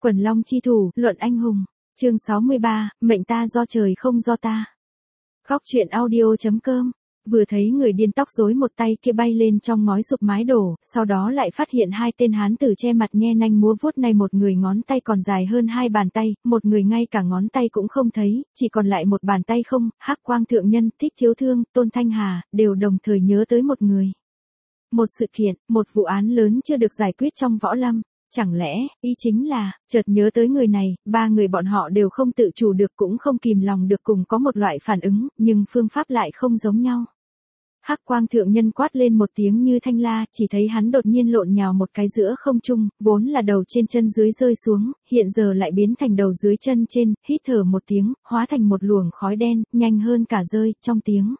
Quần long chi thủ, luận anh hùng. Chương 63, mệnh ta do trời không do ta. Góc truyện audio.com. Vừa thấy người điên tóc rối một tay kia bay lên trong ngói sụp mái đổ, sau đó lại phát hiện hai tên hán tử che mặt nhe nanh múa vuốt, này một người ngón tay còn dài hơn hai bàn tay, một người ngay cả ngón tay cũng không thấy, chỉ còn lại một bàn tay không. Hắc Quang Thượng Nhân, Thích Thiếu Thương, Tôn Thanh Hà đều đồng thời nhớ tới một người. Một sự kiện, một vụ án lớn chưa được giải quyết trong võ lâm. Chẳng lẽ, ý chính là, chợt nhớ tới người này, ba người bọn họ đều không tự chủ được cũng không kìm lòng được cùng có một loại phản ứng, nhưng phương pháp lại không giống nhau. Hắc Quang Thượng Nhân quát lên một tiếng như thanh la, chỉ thấy hắn đột nhiên lộn nhào một cái giữa không trung, vốn là đầu trên chân dưới rơi xuống, hiện giờ lại biến thành đầu dưới chân trên, hít thở một tiếng, hóa thành một luồng khói đen, nhanh hơn cả rơi, trong tiếng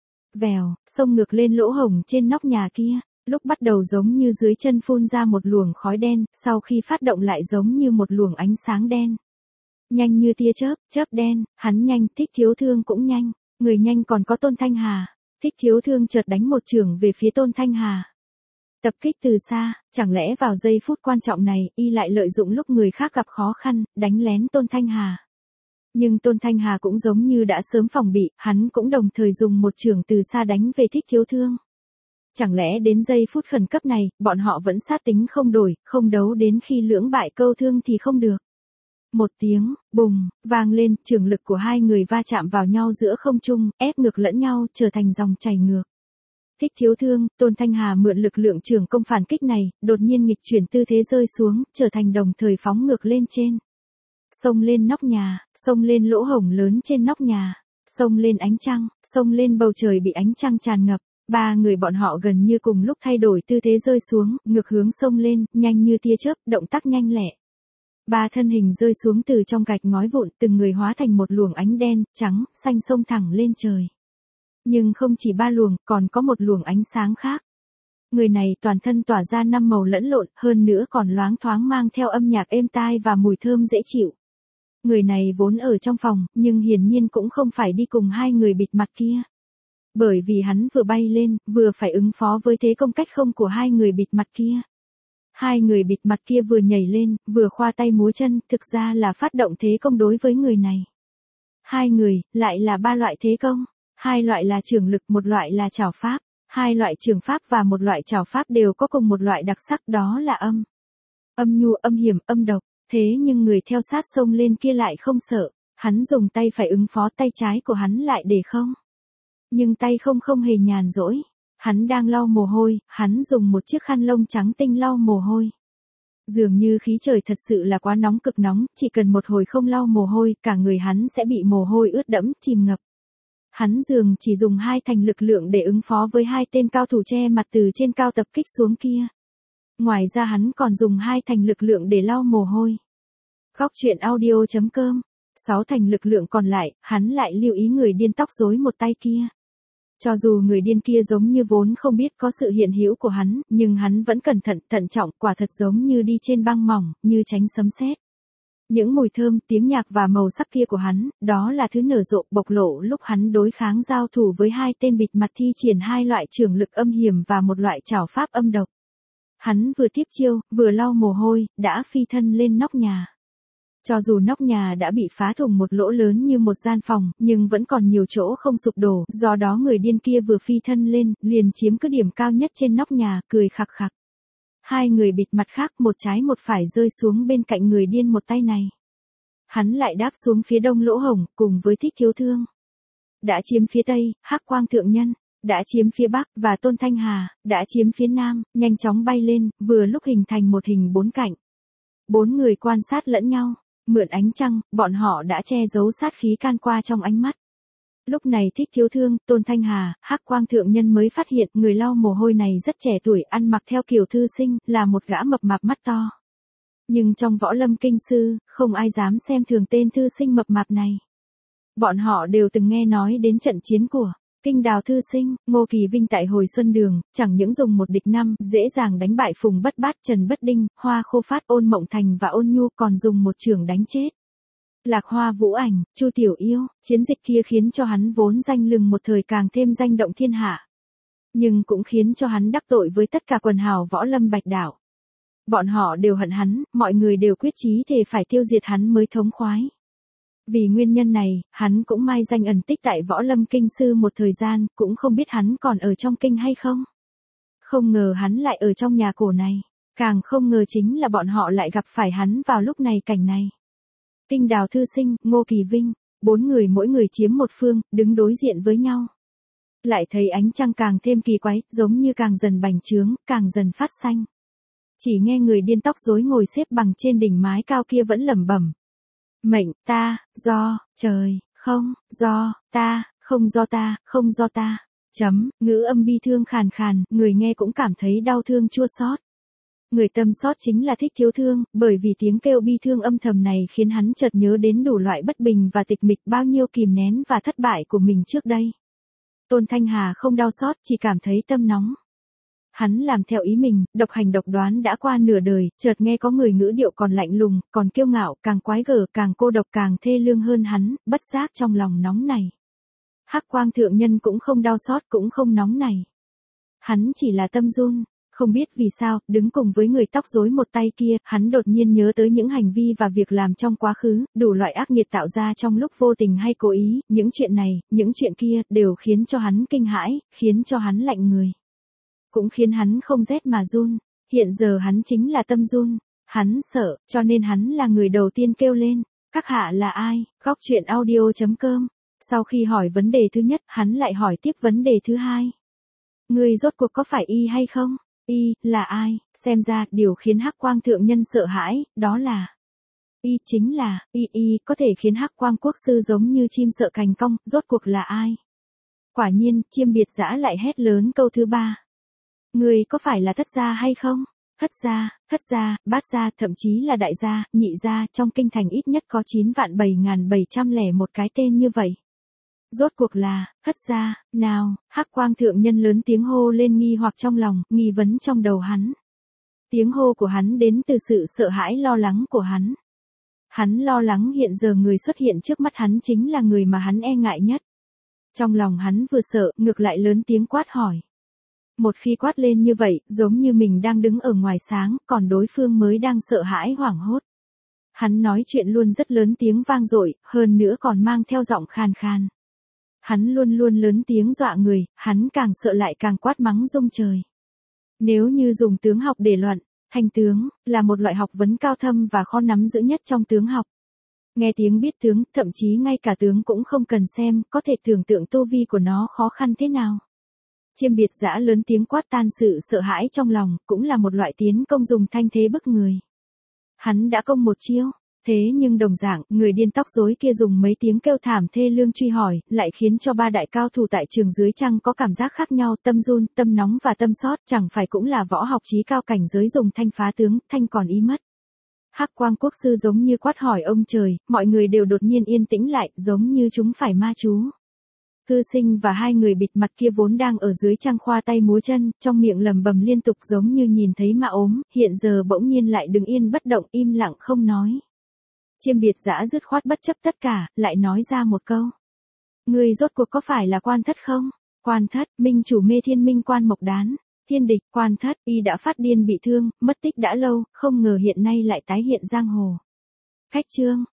vèo, xông ngược lên lỗ hổng trên nóc nhà kia. Lúc bắt đầu giống như dưới chân phun ra một luồng khói đen, sau khi phát động lại giống như một luồng ánh sáng đen. Nhanh như tia chớp, chớp đen, hắn nhanh, Thích Thiếu Thương cũng nhanh, người nhanh còn có Tôn Thanh Hà. Thích Thiếu Thương chợt đánh một chưởng về phía Tôn Thanh Hà. Tập kích từ xa, chẳng lẽ vào giây phút quan trọng này, y lại lợi dụng lúc người khác gặp khó khăn, đánh lén Tôn Thanh Hà. Nhưng Tôn Thanh Hà cũng giống như đã sớm phòng bị, hắn cũng đồng thời dùng một chưởng từ xa đánh về Thích Thiếu Thương. Chẳng lẽ đến giây phút khẩn cấp này, bọn họ vẫn sát tính không đổi, không đấu đến khi lưỡng bại câu thương thì không được. Một tiếng, bùng, vang lên, chưởng lực của hai người va chạm vào nhau giữa không trung, ép ngược lẫn nhau, trở thành dòng chảy ngược. Thích Thiếu Thương, Tôn Thanh Hà mượn lực lượng chưởng công phản kích này, đột nhiên nghịch chuyển tư thế rơi xuống, trở thành đồng thời phóng ngược lên trên. Xông lên nóc nhà, xông lên lỗ hổng lớn trên nóc nhà, xông lên ánh trăng, xông lên bầu trời bị ánh trăng tràn ngập. Ba người bọn họ gần như cùng lúc thay đổi tư thế rơi xuống, ngược hướng xông lên, nhanh như tia chớp, động tác nhanh lẹ. Ba thân hình rơi xuống từ trong gạch ngói vụn, từng người hóa thành một luồng ánh đen, trắng, xanh xông thẳng lên trời. Nhưng không chỉ ba luồng, còn có một luồng ánh sáng khác. Người này toàn thân tỏa ra năm màu lẫn lộn, hơn nữa còn loáng thoáng mang theo âm nhạc êm tai và mùi thơm dễ chịu. Người này vốn ở trong phòng, nhưng hiển nhiên cũng không phải đi cùng hai người bịt mặt kia. Bởi vì hắn vừa bay lên, vừa phải ứng phó với thế công cách không của hai người bịt mặt kia. Hai người bịt mặt kia vừa nhảy lên, vừa khoa tay múa chân, thực ra là phát động thế công đối với người này. Hai người, lại là ba loại thế công. Hai loại là chưởng lực, một loại là trảo pháp. Hai loại chưởng pháp và một loại trảo pháp đều có cùng một loại đặc sắc, đó là âm. Âm nhu, âm hiểm, âm độc. Thế nhưng người theo sát xông lên kia lại không sợ. Hắn dùng tay phải ứng phó, tay trái của hắn lại để không. Nhưng tay không hề nhàn rỗi. Hắn đang lau mồ hôi, hắn dùng một chiếc khăn lông trắng tinh lau mồ hôi. Dường như khí trời thật sự là quá nóng, cực nóng, chỉ cần một hồi không lau mồ hôi, cả người hắn sẽ bị mồ hôi ướt đẫm, chìm ngập. Hắn dường chỉ dùng hai thành lực lượng để ứng phó với hai tên cao thủ che mặt từ trên cao tập kích xuống kia. Ngoài ra hắn còn dùng hai thành lực lượng để lau mồ hôi. Góc truyện audio.com. 6 thành lực lượng còn lại, hắn lại lưu ý người điên tóc rối một tay kia. Cho dù người điên kia giống như vốn không biết có sự hiện hữu của hắn, nhưng hắn vẫn cẩn thận, thận trọng, quả thật giống như đi trên băng mỏng, như tránh sấm sét. Những mùi thơm, tiếng nhạc và màu sắc kia của hắn, đó là thứ nở rộ, bộc lộ lúc hắn đối kháng giao thủ với hai tên bịt mặt thi triển hai loại chưởng lực âm hiểm và một loại trảo pháp âm độc. Hắn vừa tiếp chiêu, vừa lau mồ hôi, đã phi thân lên nóc nhà. Cho dù nóc nhà đã bị phá thủng một lỗ lớn như một gian phòng, nhưng vẫn còn nhiều chỗ không sụp đổ, do đó người điên kia vừa phi thân lên, liền chiếm cứ điểm cao nhất trên nóc nhà, cười khặc khặc. Hai người bịt mặt khác, một trái một phải rơi xuống bên cạnh người điên một tay này. Hắn lại đáp xuống phía đông lỗ hổng, cùng với Thích Thiếu Thương. Đã chiếm phía tây, Hắc Quang Thượng Nhân. Đã chiếm phía bắc, và Tôn Thanh Hà, đã chiếm phía nam, nhanh chóng bay lên, vừa lúc hình thành một hình bốn cạnh. Bốn người quan sát lẫn nhau. Mượn ánh trăng, bọn họ đã che giấu sát khí can qua trong ánh mắt. Lúc này Thích Thiếu Thương, Tôn Thanh Hà, Hắc Quang Thượng Nhân mới phát hiện người lau mồ hôi này rất trẻ tuổi, ăn mặc theo kiểu thư sinh, là một gã mập mạp mắt to. Nhưng trong võ lâm kinh sư, không ai dám xem thường tên thư sinh mập mạp này. Bọn họ đều từng nghe nói đến trận chiến của Kinh Đào thư sinh, Ngô Kỳ Vinh tại hồi Xuân Đường, chẳng những dùng một địch năm, dễ dàng đánh bại Phùng Bất Bát, Trần Bất Đinh, Hoa Khô Phát, Ôn Mộng Thành và Ôn Nhu, còn dùng một chưởng đánh chết Lạc Hoa Vũ Ảnh, Chu Tiểu Yêu. Chiến dịch kia khiến cho hắn vốn danh lừng một thời càng thêm danh động thiên hạ. Nhưng cũng khiến cho hắn đắc tội với tất cả quần hào võ lâm Bạch Đảo. Bọn họ đều hận hắn, mọi người đều quyết chí thề phải tiêu diệt hắn mới thống khoái. Vì nguyên nhân này, hắn cũng mai danh ẩn tích tại Võ Lâm Kinh sư một thời gian, cũng không biết hắn còn ở trong kinh hay không. Không ngờ hắn lại ở trong nhà cổ này. Càng không ngờ chính là bọn họ lại gặp phải hắn vào lúc này cảnh này. Kinh Đào Thư Sinh, Ngô Kỳ Vinh, 4 người mỗi người chiếm một phương, đứng đối diện với nhau. Lại thấy ánh trăng càng thêm kỳ quái, giống như càng dần bành trướng, càng dần phát xanh. Chỉ nghe người điên tóc rối ngồi xếp bằng trên đỉnh mái cao kia vẫn lẩm bẩm. Mệnh ta, do, trời, không, do, ta, không do ta, không do ta. Ngữ âm bi thương khàn khàn, người nghe cũng cảm thấy đau thương chua xót. Người tâm xót chính là Thích Thiếu Thương, bởi vì tiếng kêu bi thương âm thầm này khiến hắn chợt nhớ đến đủ loại bất bình và tịch mịch bao nhiêu kìm nén và thất bại của mình trước đây. Tôn Thanh Hà không đau xót, chỉ cảm thấy tâm nóng. Hắn làm theo ý mình, độc hành độc đoán đã qua nửa đời, chợt nghe có người ngữ điệu còn lạnh lùng, còn kiêu ngạo, càng quái gở, càng cô độc, càng thê lương hơn hắn, bất giác trong lòng nóng này. Hắc Quang thượng nhân cũng không đau xót, cũng không nóng này. Hắn chỉ là tâm run. Không biết vì sao, đứng cùng với người tóc rối một tay kia, hắn đột nhiên nhớ tới những hành vi và việc làm trong quá khứ, đủ loại ác nghiệt tạo ra trong lúc vô tình hay cố ý, những chuyện này, những chuyện kia, đều khiến cho hắn kinh hãi, khiến cho hắn lạnh người. Cũng khiến hắn không rét mà run, hiện giờ hắn chính là tâm run, hắn sợ, cho nên hắn là người đầu tiên kêu lên, các hạ là ai, Góc Truyện Audio.com. Sau khi hỏi vấn đề thứ nhất, hắn lại hỏi tiếp vấn đề thứ hai. Ngươi rốt cuộc có phải y hay không? Y, là ai? Xem ra, điều khiến Hắc Quang thượng nhân sợ hãi, đó là y chính là, y có thể khiến Hắc Quang quốc sư giống như chim sợ cành cong, rốt cuộc là ai? Quả nhiên, Chiêm Biệt Dã lại hét lớn câu thứ ba. Người có phải là Thất gia hay không? Thất gia, Bát gia, thậm chí là Đại gia, Nhị gia, trong kinh thành ít nhất có 9.701 cái tên như vậy. Rốt cuộc là, Thất gia, nào, Hắc Quang thượng nhân lớn tiếng hô lên nghi hoặc trong lòng, nghi vấn trong đầu hắn. Tiếng hô của hắn đến từ sự sợ hãi lo lắng của hắn. Hắn lo lắng hiện giờ người xuất hiện trước mắt hắn chính là người mà hắn e ngại nhất. Trong lòng hắn vừa sợ, ngược lại lớn tiếng quát hỏi. Một khi quát lên như vậy, giống như mình đang đứng ở ngoài sáng, còn đối phương mới đang sợ hãi hoảng hốt. Hắn nói chuyện luôn rất lớn tiếng vang dội, hơn nữa còn mang theo giọng khàn khàn. Hắn luôn luôn lớn tiếng dọa người, hắn càng sợ lại càng quát mắng rung trời. Nếu như dùng tướng học để luận, thành tướng, là một loại học vấn cao thâm và khó nắm giữ nhất trong tướng học. Nghe tiếng biết tướng, thậm chí ngay cả tướng cũng không cần xem, có thể tưởng tượng tu vi của nó khó khăn thế nào. Chiêm Biệt Dã lớn tiếng quát tan sự sợ hãi trong lòng, cũng là một loại tiến công dùng thanh thế bức người. Hắn đã công một chiêu, thế nhưng đồng dạng, người điên tóc rối kia dùng mấy tiếng kêu thảm thê lương truy hỏi, lại khiến cho ba đại cao thủ tại trường dưới trăng có cảm giác khác nhau, tâm run, tâm nóng và tâm xót, chẳng phải cũng là võ học chí cao cảnh giới dùng thanh phá tướng, thanh còn ý mất. Hắc Quang quốc sư giống như quát hỏi ông trời, mọi người đều đột nhiên yên tĩnh lại, giống như chúng phải ma chú. Thư Sinh và hai người bịt mặt kia vốn đang ở dưới trăng khoa tay múa chân, trong miệng lẩm bẩm liên tục giống như nhìn thấy ma ốm, hiện giờ bỗng nhiên lại đứng yên bất động, im lặng không nói. Chiêm Biệt Dã dứt khoát bất chấp tất cả, lại nói ra một câu. Người rốt cuộc có phải là Quan Thất không? Quan Thất, minh chủ Mê Thiên Minh Quan Mộc Đán. Thiên địch, Quan Thất, y đã phát điên bị thương, mất tích đã lâu, không ngờ hiện nay lại tái hiện giang hồ. Khách chương.